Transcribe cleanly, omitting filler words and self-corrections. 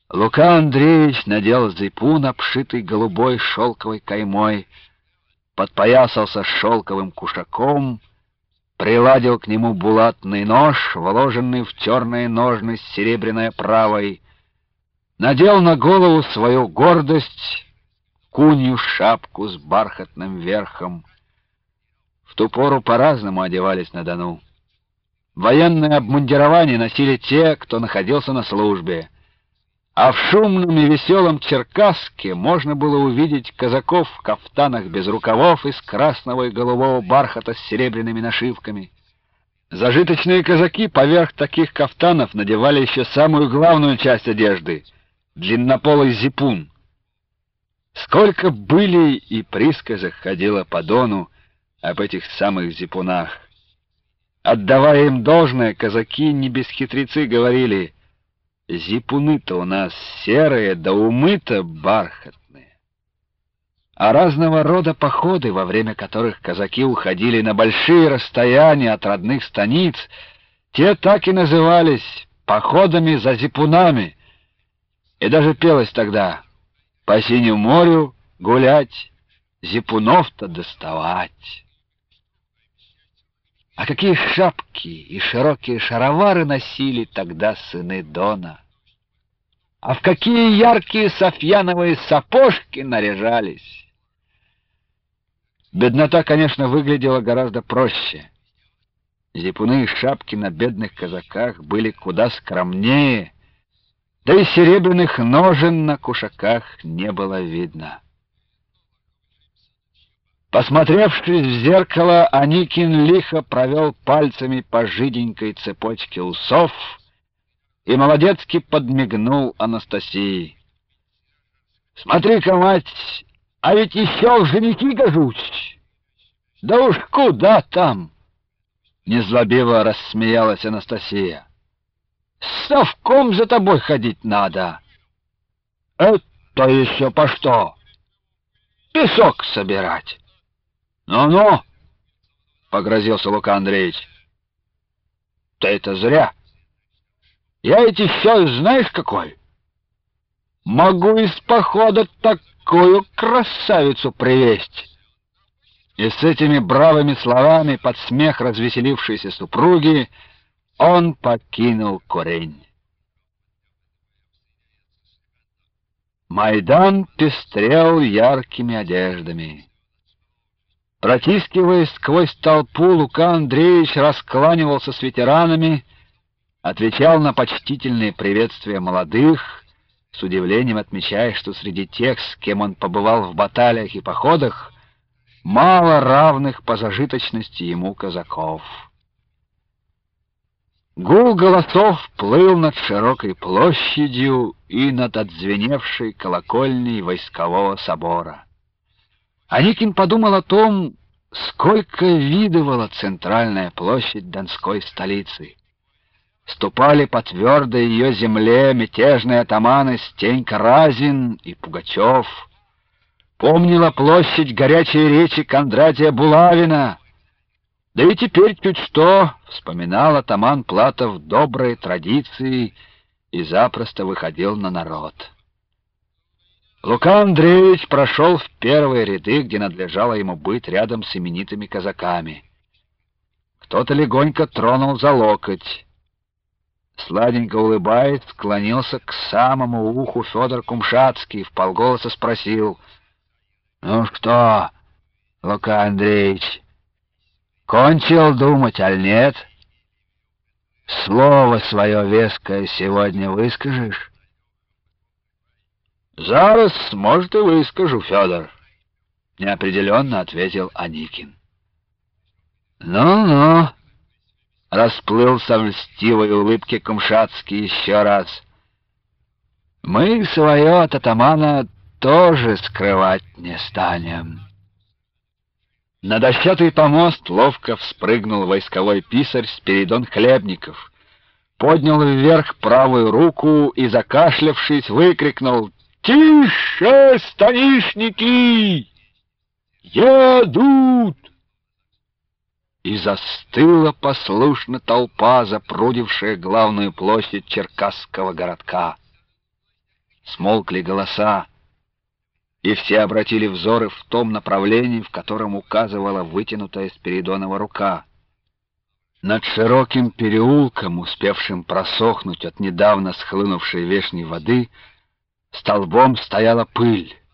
Лука Андреевич надел зипун, обшитый голубой шелковой каймой, подпоясался шелковым кушаком, приладил к нему булатный нож, вложенный в черные ножны с серебряной оправой, надел на голову свою гордость, кунью шапку с бархатным верхом. В ту пору по-разному одевались на Дону. Военное обмундирование носили те, кто находился на службе, а в шумном и веселом Черкасске можно было увидеть казаков в кафтанах без рукавов из красного и голубого бархата с серебряными нашивками. Зажиточные казаки поверх таких кафтанов надевали еще самую главную часть одежды — длиннополый зипун. Сколько былей и присказок ходило по Дону об этих самых зипунах. Отдавая им должное, казаки не без хитрецы говорили: «Зипуны-то у нас серые, да умы-то бархатные». А разного рода походы, во время которых казаки уходили на большие расстояния от родных станиц, те так и назывались походами за зипунами. И даже пелось тогда: «По синему морю гулять, зипунов-то доставать». А какие шапки и широкие шаровары носили тогда сыны Дона! А в какие яркие софьяновые сапожки наряжались! Беднота, конечно, выглядела гораздо проще. Зипуны и шапки на бедных казаках были куда скромнее, да и серебряных ножен на кушаках не было видно. Посмотревшись в зеркало, Аникин лихо провел пальцами по жиденькой цепочке усов и молодецки подмигнул Анастасии. «Смотри-ка, мать, а ведь еще в женихи гожусь!» «Да уж куда там!» — незлобиво рассмеялась Анастасия. «С совком за тобой ходить надо!» «Это еще по что?» «Песок собирать!» «Ну-ну!» — погрозился Лука Андреевич. «Ты это зря! Я ведь еще знаешь какой? Могу из похода такую красавицу привезть!» И с этими бравыми словами под смех развеселившейся супруги он покинул Курень. Майдан пестрел яркими одеждами. Протискиваясь сквозь толпу, Лука Андреевич раскланивался с ветеранами, отвечал на почтительные приветствия молодых, с удивлением отмечая, что среди тех, с кем он побывал в баталиях и походах, мало равных по зажиточности ему казаков. Гул голосов плыл над широкой площадью и над отзвеневшей колокольней войскового собора. Аникин подумал о том, сколько видывала центральная площадь Донской столицы. Ступали по твердой ее земле мятежные атаманы Стенька Разин и Пугачев. Помнила площадь горячей речи Кондратия Булавина. Да и теперь чуть что вспоминал атаман Платов добрые традиции и запросто выходил на народ. Лука Андреевич прошел в первые ряды, где надлежало ему быть рядом с именитыми казаками. Кто-то легонько тронул за локоть. Сладенько улыбаясь, склонился к самому уху Федор Кумшатский, вполголоса спросил: «Ну что, Лука Андреевич, кончил думать, аль нет? Слово свое веское сегодня выскажешь?» «Зараз, может, и выскажу, Федор», — неопределенно ответил Аникин. «Ну-ну», — расплылся в льстивой улыбке Кумшатский еще раз, — «мы свое от атамана тоже скрывать не станем». На дощатый помост ловко вспрыгнул войсковой писарь Спиридон Хлебников, поднял вверх правую руку и, закашлявшись, выкрикнул: «Тише, станишники! Едут!» И застыла послушно толпа, запрудившая главную площадь черкасского городка. смолкли голоса, и все обратили взоры в том направлении, в котором указывала вытянутая Спиридонова рука. Над широким переулком, успевшим просохнуть от недавно схлынувшей вешней воды, столбом стояла пыль.